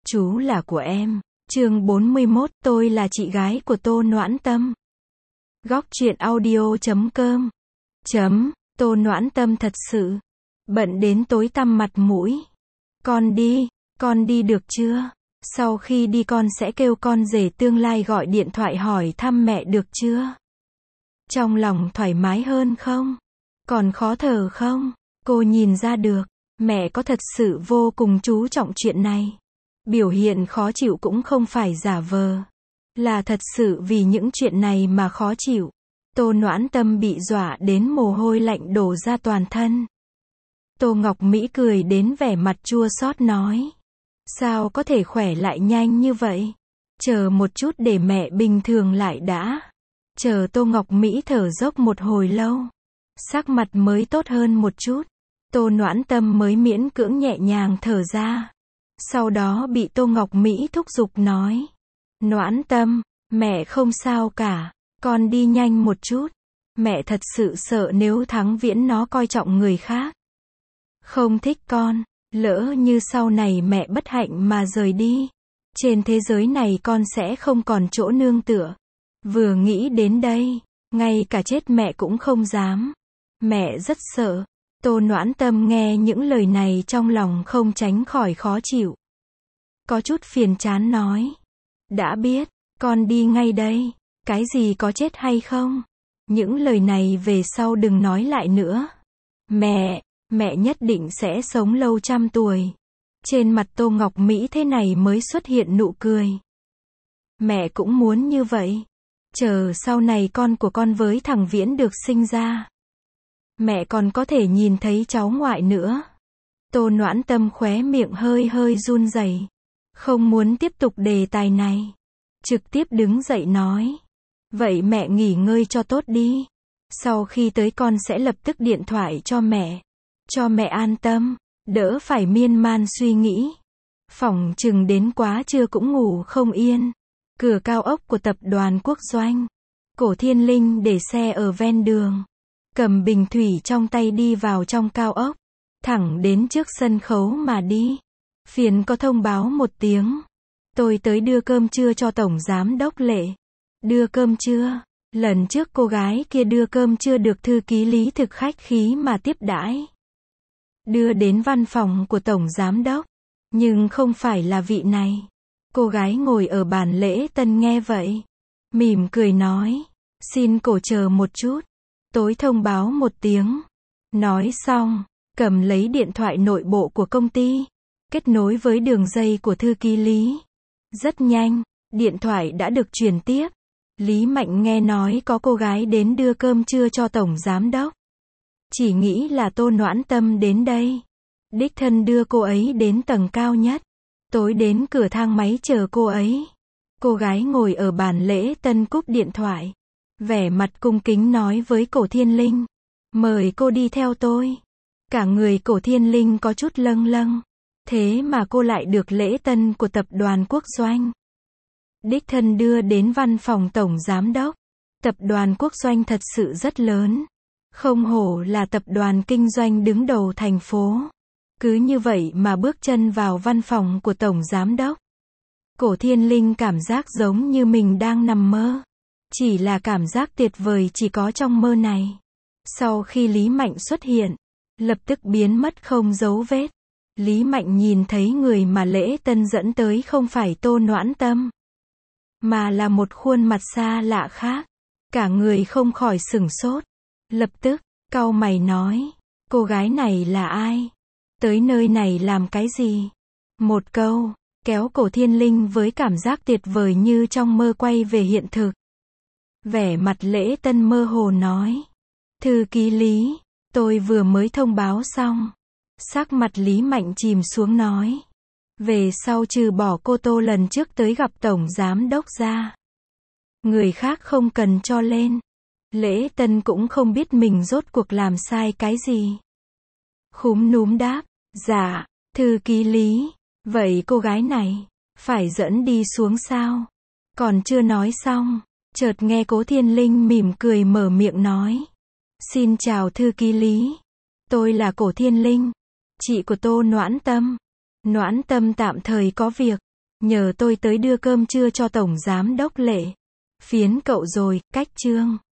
Chú là của em. Chương 41, tôi là chị gái của Tô Noãn Tâm. Góc truyện audio.com. Tô Noãn Tâm thật sự bận đến tối tăm mặt mũi. Con đi được chưa? Sau khi đi con sẽ kêu con rể tương lai gọi điện thoại hỏi thăm mẹ được chưa? Trong lòng thoải mái hơn không? Còn khó thở không? Cô nhìn ra được, mẹ có thật sự vô cùng chú trọng chuyện này. Biểu hiện khó chịu cũng không phải giả vờ. Là thật sự vì những chuyện này mà khó chịu. Tô Noãn Tâm bị dọa đến mồ hôi lạnh đổ ra toàn thân. Tô Ngọc Mỹ cười đến vẻ mặt chua xót nói. Sao có thể khỏe lại nhanh như vậy? Chờ một chút để mẹ bình thường lại đã. Chờ Tô Ngọc Mỹ thở dốc một hồi lâu. Sắc mặt mới tốt hơn một chút. Tô Noãn Tâm mới miễn cưỡng nhẹ nhàng thở ra. Sau đó bị Tô Ngọc Mỹ thúc giục nói. Noãn Tâm, mẹ không sao cả. Con đi nhanh một chút. Mẹ thật sự sợ nếu Thắng Viễn nó coi trọng người khác. Không thích con. Lỡ như sau này mẹ bất hạnh mà rời đi. Trên thế giới này con sẽ không còn chỗ nương tựa. Vừa nghĩ đến đây, ngay cả chết mẹ cũng không dám. Mẹ rất sợ. Tô Noãn Tâm nghe những lời này trong lòng không tránh khỏi khó chịu. Có chút phiền chán nói. Đã biết, con đi ngay đây. Cái gì có chết hay không? Những lời này về sau đừng nói lại nữa. Mẹ nhất định sẽ sống lâu trăm tuổi. Trên mặt Tô Ngọc Mỹ thế này mới xuất hiện nụ cười. Mẹ cũng muốn như vậy. Chờ sau này con của con với thằng Viễn được sinh ra. Mẹ còn có thể nhìn thấy cháu ngoại nữa. Tô Noãn Tâm khóe miệng hơi run rẩy. Không muốn tiếp tục đề tài này. Trực tiếp đứng dậy nói. Vậy mẹ nghỉ ngơi cho tốt đi. Sau khi tới con sẽ lập tức điện thoại cho mẹ. Cho mẹ an tâm. Đỡ phải miên man suy nghĩ. Phỏng chừng đến quá trưa cũng ngủ không yên. Cửa cao ốc của tập đoàn Quốc Doanh. Cổ Thiên Linh để xe ở ven đường. Cầm bình thủy trong tay đi vào trong cao ốc. Thẳng đến trước sân khấu mà đi. Phiền có thông báo một tiếng. Tôi tới đưa cơm trưa cho Tổng Giám Đốc Lệ. Đưa cơm trưa. Lần trước cô gái kia đưa cơm trưa được thư ký Lý thực khách khí mà tiếp đãi. Đưa đến văn phòng của Tổng Giám Đốc. Nhưng không phải là vị này. Cô gái ngồi ở bàn lễ tân nghe vậy. Mỉm cười nói. Xin cổ chờ một chút. Tối thông báo một tiếng. Nói xong, cầm lấy điện thoại nội bộ của công ty. Kết nối với đường dây của thư ký Lý. Rất nhanh, điện thoại đã được truyền tiếp. Lý Mạnh nghe nói có cô gái đến đưa cơm trưa cho Tổng Giám Đốc. Chỉ nghĩ là Tô Noãn Tâm đến đây. Đích thân đưa cô ấy đến tầng cao nhất. Tối đến cửa thang máy chờ cô ấy. Cô gái ngồi ở bàn lễ tân cúp điện thoại. Vẻ mặt cung kính nói với Cổ Thiên Linh. Mời cô đi theo tôi. Cả người Cổ Thiên Linh có chút lâng lâng. Thế mà cô lại được lễ tân của tập đoàn Quốc Doanh. Đích thân đưa đến văn phòng Tổng Giám Đốc. Tập đoàn Quốc Doanh thật sự rất lớn. Không hổ là tập đoàn kinh doanh đứng đầu thành phố. Cứ như vậy mà bước chân vào văn phòng của Tổng Giám Đốc. Cổ Thiên Linh cảm giác giống như mình đang nằm mơ. Chỉ là cảm giác tuyệt vời chỉ có trong mơ này. Sau khi Lý Mạnh xuất hiện, lập tức biến mất không dấu vết. Lý Mạnh nhìn thấy người mà lễ tân dẫn tới không phải Tô Noãn Tâm. Mà là một khuôn mặt xa lạ khác. Cả người không khỏi sửng sốt. Lập tức, cau mày nói. Cô gái này là ai? Tới nơi này làm cái gì? Một câu, kéo Cổ Thiên Linh với cảm giác tuyệt vời như trong mơ quay về hiện thực. Vẻ mặt lễ tân mơ hồ nói. Thư ký Lý, tôi vừa mới thông báo xong. Sắc mặt Lý Mạnh chìm xuống nói. Về sau trừ bỏ cô Tô lần trước tới gặp Tổng Giám Đốc ra. Người khác không cần cho lên. Lễ tân cũng không biết mình rốt cuộc làm sai cái gì. Khúm núm đáp. Dạ, thư ký Lý. Vậy cô gái này, phải dẫn đi xuống sao? Còn chưa nói xong. Chợt nghe Cố Thiên Linh mỉm cười mở miệng nói. Xin chào thư ký Lý. Tôi là Cổ Thiên Linh. Chị của Tô Noãn Tâm. Noãn Tâm tạm thời có việc. Nhờ tôi tới đưa cơm trưa cho Tổng Giám đốc Lệ. Phiến cậu rồi, cách chương.